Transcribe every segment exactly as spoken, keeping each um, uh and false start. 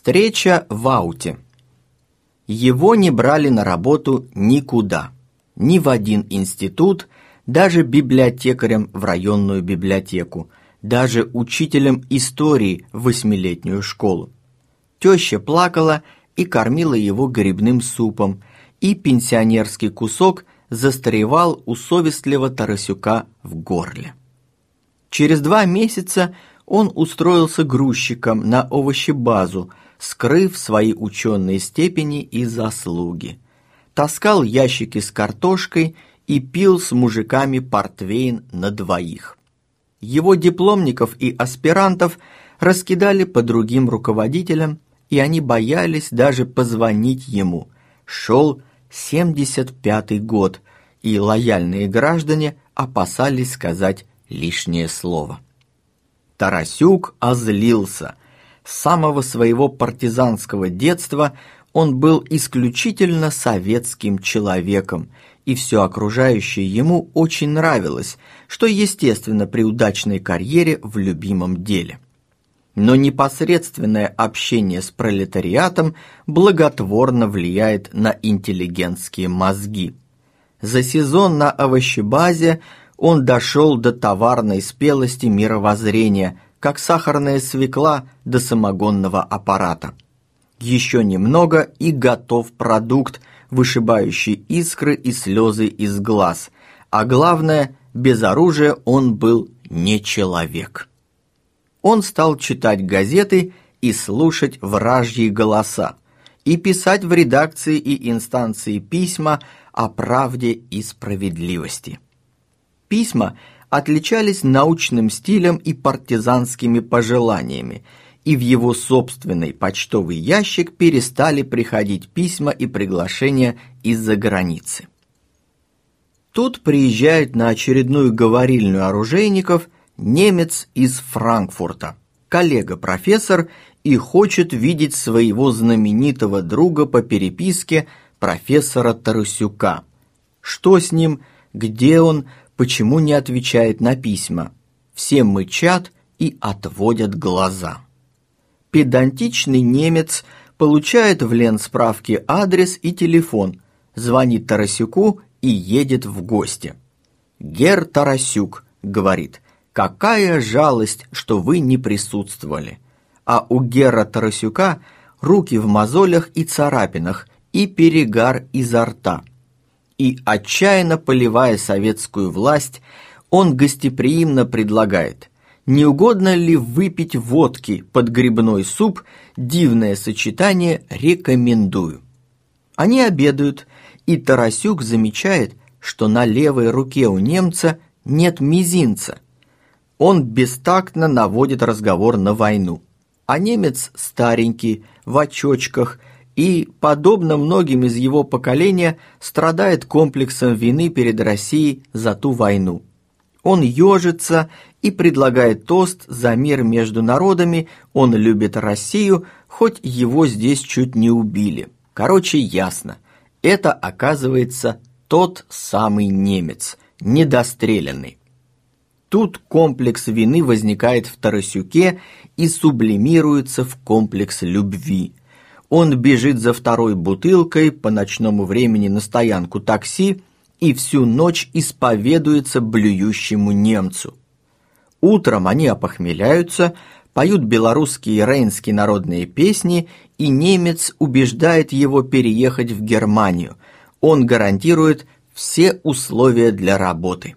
Встреча в ауте. Его не брали на работу никуда, ни в один институт, даже библиотекарем в районную библиотеку, даже учителем истории в восьмилетнюю школу. Теща плакала и кормила его грибным супом, и пенсионерский кусок застревал у совестливого Тарасюка в горле. Через два месяца он устроился грузчиком на овощебазу, скрыв свои ученые степени и заслуги. Таскал ящики с картошкой и пил с мужиками портвейн на двоих. Его дипломников и аспирантов раскидали по другим руководителям, и они боялись даже позвонить ему. Шел семьдесят пятый год, и лояльные граждане опасались сказать лишнее слово. Тарасюк озлился. С самого своего партизанского детства он был исключительно советским человеком, и все окружающее ему очень нравилось, что естественно при удачной карьере в любимом деле. Но непосредственное общение с пролетариатом благотворно влияет на интеллигентские мозги. За сезон на овощебазе он дошел до товарной спелости мировоззрения, как сахарная свекла до самогонного аппарата. Еще немного и готов продукт, вышибающий искры и слезы из глаз. А главное, без оружия он был не человек. Он стал читать газеты и слушать вражьи голоса, и писать в редакции и инстанции письма о правде и справедливости. Письма отличались научным стилем и партизанскими пожеланиями, и в его собственный почтовый ящик перестали приходить письма и приглашения из-за границы. Тут приезжает на очередную говорильню оружейников немец из Франкфурта, коллега-профессор, и хочет видеть своего знаменитого друга по переписке профессора Тарасюка. Что с ним, где он, почему не отвечает на письма? Все мычат и отводят глаза. Педантичный немец получает в Ленсправке адрес и телефон, звонит Тарасюку и едет в гости. «Гер Тарасюк», — говорит, — «какая жалость, что вы не присутствовали». А у Гера Тарасюка руки в мозолях и царапинах и перегар изо рта. И, отчаянно поливая советскую власть, он гостеприимно предлагает: не угодно ли выпить водки под грибной суп, дивное сочетание, рекомендую. Они обедают, и Тарасюк замечает, что на левой руке у немца нет мизинца. Он бестактно наводит разговор на войну. А немец старенький, в очочках, и, подобно многим из его поколения, страдает комплексом вины перед Россией за ту войну. Он ежится и предлагает тост за мир между народами, он любит Россию, хоть его здесь чуть не убили. Короче, ясно, это, оказывается, тот самый немец, недостреленный. Тут комплекс вины возникает в Тарасюке и сублимируется в комплекс любви. Он бежит за второй бутылкой по ночному времени на стоянку такси и всю ночь исповедуется блюющему немцу. Утром они опохмеляются, поют белорусские рейнские народные песни, и немец убеждает его переехать в Германию. Он гарантирует все условия для работы.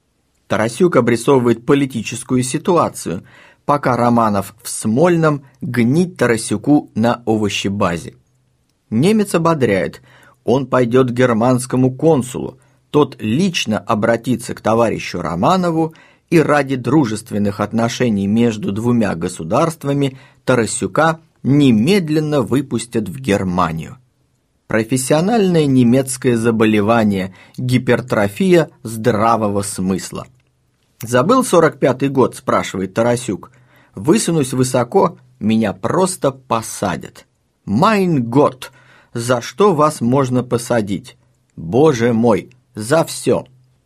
Тарасюк обрисовывает политическую ситуацию, пока Романов в Смольном гнит Тарасюку на овощебазе. Немец ободряет, он пойдет к германскому консулу, тот лично обратится к товарищу Романову, и ради дружественных отношений между двумя государствами Тарасюка немедленно выпустят в Германию. Профессиональное немецкое заболевание – гипертрофия здравого смысла. «Забыл сорок пятый год?» – спрашивает Тарасюк. «Высунусь высоко, меня просто посадят». «Майн гот! За что вас можно посадить?» «Боже мой! За все!»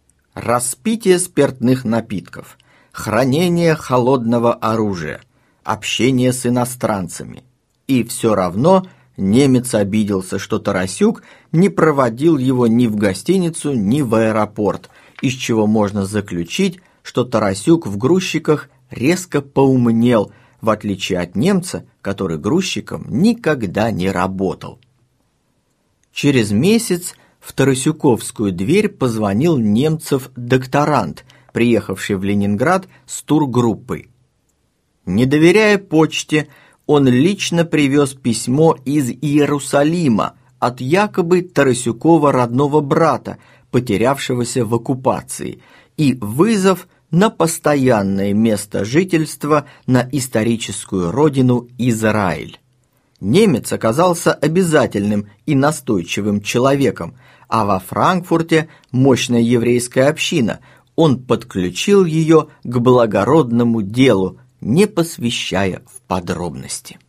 Распитие спиртных напитков, хранение холодного оружия, общение с иностранцами, И все равно немец обиделся, что Тарасюк не проводил его ни в гостиницу, ни в аэропорт, из чего можно заключить, что Тарасюк в грузчиках резко поумнел, в отличие от немца, который грузчиком никогда не работал. Через месяц в Тарасюковскую дверь позвонил немцев докторант, приехавший в Ленинград с тургруппой. Не доверяя почте, он лично привез письмо из Иерусалима от якобы Тарасюкова родного брата, потерявшегося в оккупации, и вызов на постоянное место жительства на историческую родину Израиль. Немец оказался обязательным и настойчивым человеком, а во Франкфурте мощная еврейская община, он подключил ее к благородному делу, не посвящая в подробности.